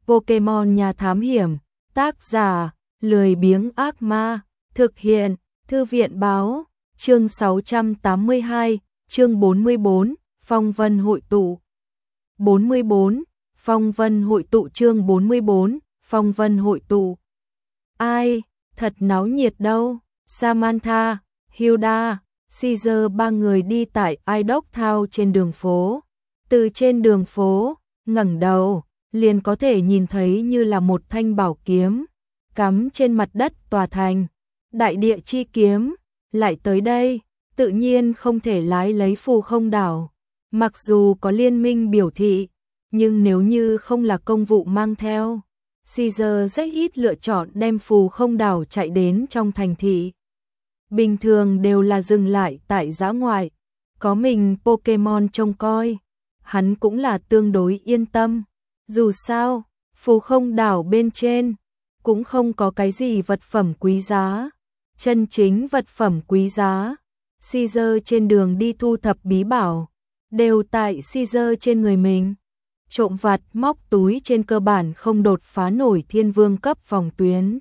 Pokemon Nhà Thám Hiểm, tác giả, lười biếng ác ma, thực hiện, Thư viện báo, chương 682, chương 44, Phong vân hội tụ. 44, Phong vân hội tụ chương 44, Phong vân hội tụ. Ai, thật náo nhiệt đâu, Samantha, Hilda, Caesar ba người đi tại Idok Town trên đường phố. Từ trên đường phố, ngẩng đầu, liền có thể nhìn thấy như là một thanh bảo kiếm, cắm trên mặt đất tòa thành. Đại địa chi kiếm, lại tới đây, tự nhiên không thể lái lấy phù không đảo. Mặc dù có liên minh biểu thị, nhưng nếu như không là công vụ mang theo, Caesar rất ít lựa chọn đem phù không đảo chạy đến trong thành thị. Bình thường đều là dừng lại tại dã ngoại, có mình Pokemon trông coi, hắn cũng là tương đối yên tâm. Dù sao, phù không đảo bên trên, cũng không có cái gì vật phẩm quý giá. Chân chính vật phẩm quý giá, Caesar trên đường đi thu thập bí bảo, đều tại Caesar trên người mình. Trộm vặt móc túi trên cơ bản không đột phá nổi thiên vương cấp phòng tuyến.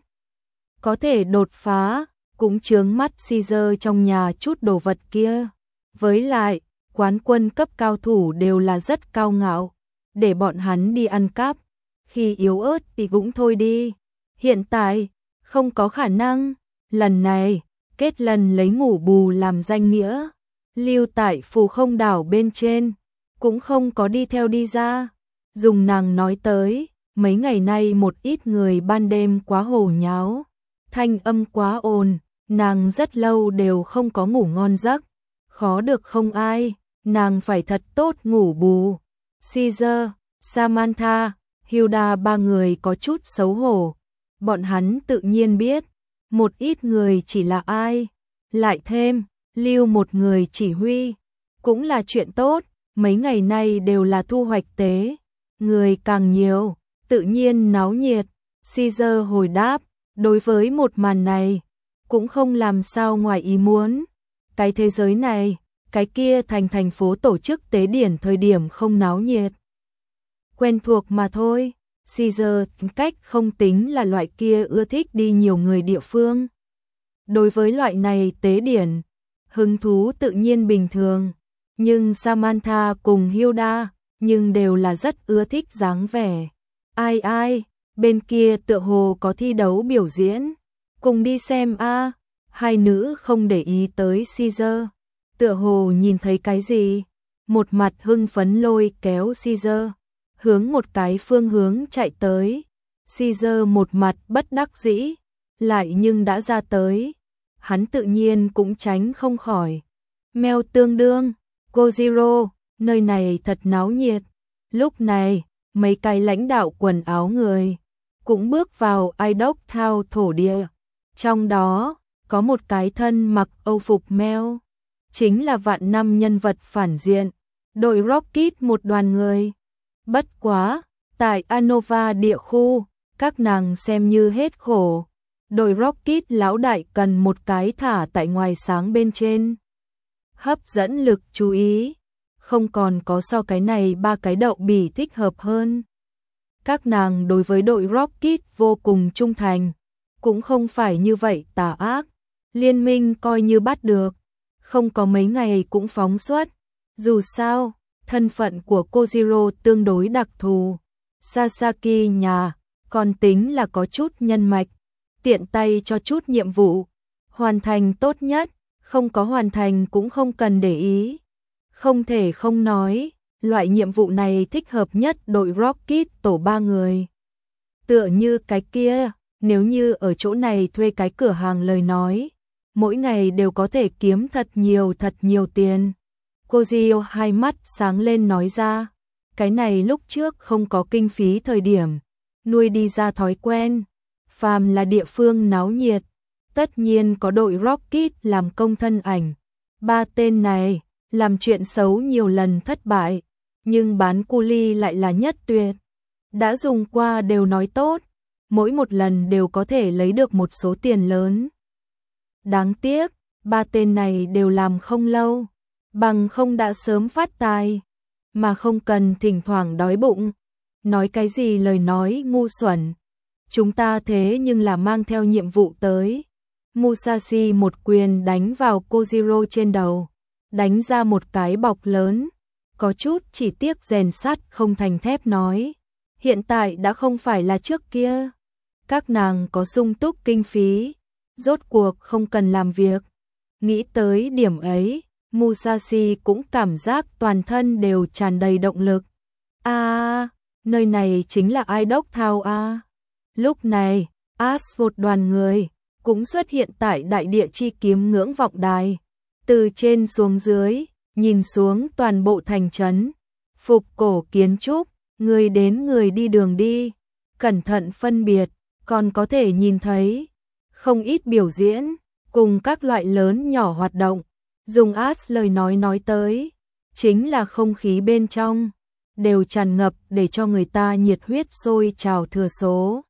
Có thể đột phá, cũng chướng mắt Caesar trong nhà chút đồ vật kia. Với lại, quán quân cấp cao thủ đều là rất cao ngạo, để bọn hắn đi ăn cắp. Khi yếu ớt thì cũng thôi đi. Hiện tại, không có khả năng. Lần này, kết lần lấy ngủ bù làm danh nghĩa, lưu tại phù không đảo bên trên, cũng không có đi theo đi ra. Dùng nàng nói tới, mấy ngày nay một ít người ban đêm quá hồ nháo, thanh âm quá ồn, nàng rất lâu đều không có ngủ ngon giấc, khó được không ai, nàng phải thật tốt ngủ bù. Caesar, Samantha, Hilda ba người có chút xấu hổ, bọn hắn tự nhiên biết, một ít người chỉ là ai, lại thêm, lưu một người chỉ huy, cũng là chuyện tốt, mấy ngày nay đều là thu hoạch tế, người càng nhiều, tự nhiên náo nhiệt. Caesar hồi đáp, đối với một màn này, cũng không làm sao ngoài ý muốn, cái thế giới này, cái kia thành phố tổ chức tế điển thời điểm không náo nhiệt. Quen thuộc mà thôi. Caesar cách không tính là loại kia ưa thích đi nhiều người địa phương. Đối với loại này tế điển, hứng thú tự nhiên bình thường, nhưng Samantha cùng Hilda nhưng đều là rất ưa thích dáng vẻ. Ai, bên kia tựa hồ có thi đấu biểu diễn, cùng đi xem a. Hai nữ không để ý tới Caesar, tựa hồ nhìn thấy cái gì, một mặt hưng phấn lôi kéo Caesar hướng một cái phương hướng chạy tới. Caesar một mặt bất đắc dĩ, lại nhưng đã ra tới, hắn tự nhiên cũng tránh không khỏi. Mèo tương đương, Gojiro, nơi này thật náo nhiệt. Lúc này, mấy cái lãnh đạo quần áo người cũng bước vào Idok Town thổ địa. Trong đó, có một cái thân mặc âu phục mèo, chính là vạn năm nhân vật phản diện, đội Rocket một đoàn người. Bất quá, tại Anova địa khu, các nàng xem như hết khổ. Đội Rocket lão đại cần một cái thả tại ngoài sáng bên trên, hấp dẫn lực chú ý, không còn có so cái này ba cái đậu bỉ thích hợp hơn. Các nàng đối với đội Rocket vô cùng trung thành, cũng không phải như vậy tà ác, liên minh coi như bắt được, không có mấy ngày cũng phóng xuất. Dù sao, thân phận của Kojiro tương đối đặc thù, Sasaki nhà còn tính là có chút nhân mạch, tiện tay cho chút nhiệm vụ, hoàn thành tốt nhất, không có hoàn thành cũng không cần để ý. Không thể không nói, loại nhiệm vụ này thích hợp nhất đội Rocket tổ 3 người. Tựa như cái kia, nếu như ở chỗ này thuê cái cửa hàng lời nói, mỗi ngày đều có thể kiếm thật nhiều tiền. Kojiro hai mắt sáng lên nói ra, cái này lúc trước không có kinh phí thời điểm, nuôi đi ra thói quen, phàm là địa phương náo nhiệt, tất nhiên có đội Rocket làm công thân ảnh. Ba tên này, làm chuyện xấu nhiều lần thất bại, nhưng bán cu ly lại là nhất tuyệt. Đã dùng qua đều nói tốt, mỗi một lần đều có thể lấy được một số tiền lớn. Đáng tiếc, ba tên này đều làm không lâu, bằng không đã sớm phát tài, mà không cần thỉnh thoảng đói bụng. nói cái gì lời nói ngu xuẩn. Chúng ta thế nhưng là mang theo nhiệm vụ tới. Musashi một quyền đánh vào Kojiro trên đầu, đánh ra một cái bọc lớn. Có chút chỉ tiếc rèn sắt không thành thép nói. Hiện tại đã không phải là trước kia. Các nàng có sung túc kinh phí, rốt cuộc không cần làm việc. Nghĩ tới điểm ấy, Musashi cũng cảm giác toàn thân đều tràn đầy động lực. Nơi này chính là Ai Đốc Thao a. Lúc này, một đoàn người cũng xuất hiện tại đại địa chi kiếm ngưỡng vọng đài. Từ trên xuống dưới, nhìn xuống toàn bộ thành trấn, phục cổ kiến trúc, người đến người đi đường đi, cẩn thận phân biệt, còn có thể nhìn thấy không ít biểu diễn, cùng các loại lớn nhỏ hoạt động. Dùng lời nói tới, chính là không khí bên trong đều tràn ngập để cho người ta nhiệt huyết sôi trào thừa số.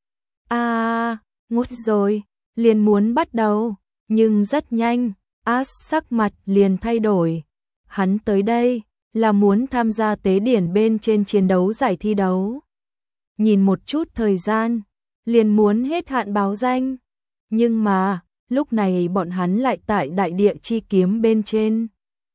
Ngút rồi, liền muốn bắt đầu, nhưng rất nhanh, sắc mặt liền thay đổi. Hắn tới đây là muốn tham gia tế điển bên trên chiến đấu giải thi đấu. Nhìn một chút thời gian, liền muốn hết hạn báo danh. Nhưng mà, lúc này bọn hắn lại tại đại địa chi kiếm bên trên.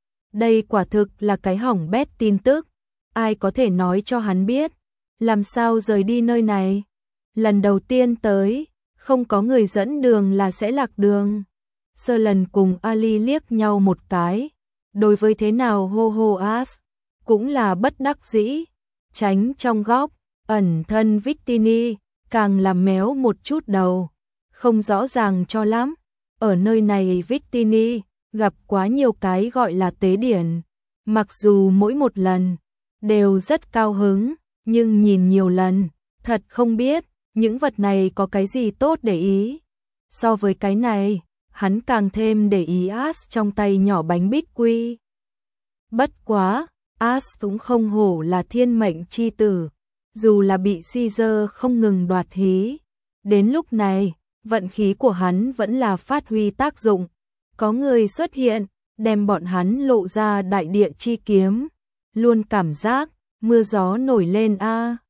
Đây quả thực là cái hỏng bét tin tức. Ai có thể nói cho hắn biết, làm sao rời đi nơi này. Lần đầu tiên tới, không có người dẫn đường là sẽ lạc đường. Sơ lần cùng Ali liếc nhau một cái. Đối với thế nào hô hô cũng là bất đắc dĩ. Tránh trong góc, ẩn thân Victini, càng làm méo một chút đầu. Không rõ ràng cho lắm. Ở nơi này Victini gặp quá nhiều cái gọi là tế điển. Mặc dù mỗi một lần đều rất cao hứng, nhưng nhìn nhiều lần, thật không biết những vật này có cái gì tốt để ý. So với cái này, hắn càng thêm để ý trong tay nhỏ bánh bích quy. Bất quá, cũng không hổ là thiên mệnh chi tử, dù là bị Caesar không ngừng đoạt hí. Đến lúc này, vận khí của hắn vẫn là phát huy tác dụng. Có người xuất hiện, đem bọn hắn lộ ra đại địa chi kiếm. Luôn cảm giác, mưa gió nổi lên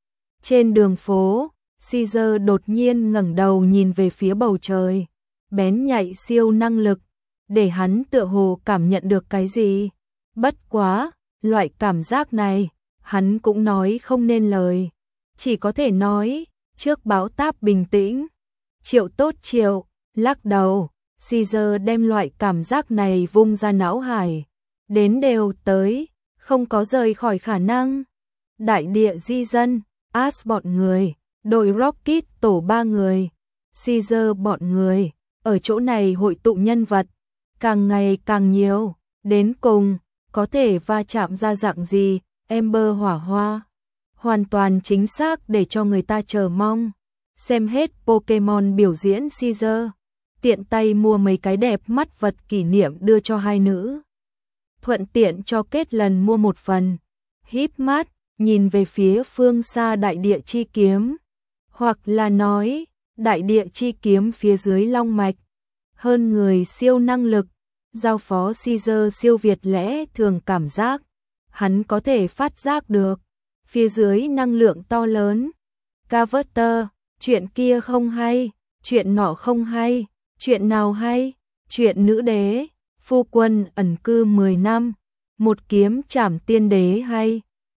Trên đường phố, Caesar đột nhiên ngẩng đầu nhìn về phía bầu trời. Bén nhạy siêu năng lực, để hắn tựa hồ cảm nhận được cái gì. Bất quá, loại cảm giác này, hắn cũng nói không nên lời. Chỉ có thể nói, trước bão táp bình tĩnh. Triệu tốt triệu, lắc đầu, Caesar đem loại cảm giác này vung ra não hải. Đến đều tới, không có rời khỏi khả năng. Đại địa di dân, bọn người, đội Rocket tổ 3 người, Caesar bọn người, ở chỗ này hội tụ nhân vật, càng ngày càng nhiều, đến cùng, có thể va chạm ra dạng gì, Ember hỏa hoa. Hoàn toàn chính xác để cho người ta chờ mong. Xem hết Pokemon biểu diễn Caesar, tiện tay mua mấy cái đẹp mắt vật kỷ niệm đưa cho hai nữ. Thuận tiện cho kết lần mua một phần. Híp mắt, nhìn về phía phương xa đại địa chi kiếm. Hoặc là nói, đại địa chi kiếm phía dưới long mạch. Hơn người siêu năng lực, giao phó Caesar siêu việt lẽ thường cảm giác. Hắn có thể phát giác được, phía dưới năng lượng to lớn. Carver, chuyện kia không hay, chuyện nọ không hay, chuyện nào hay, chuyện nữ đế, phu quân ẩn cư 10 năm, một kiếm trảm tiên đế hay.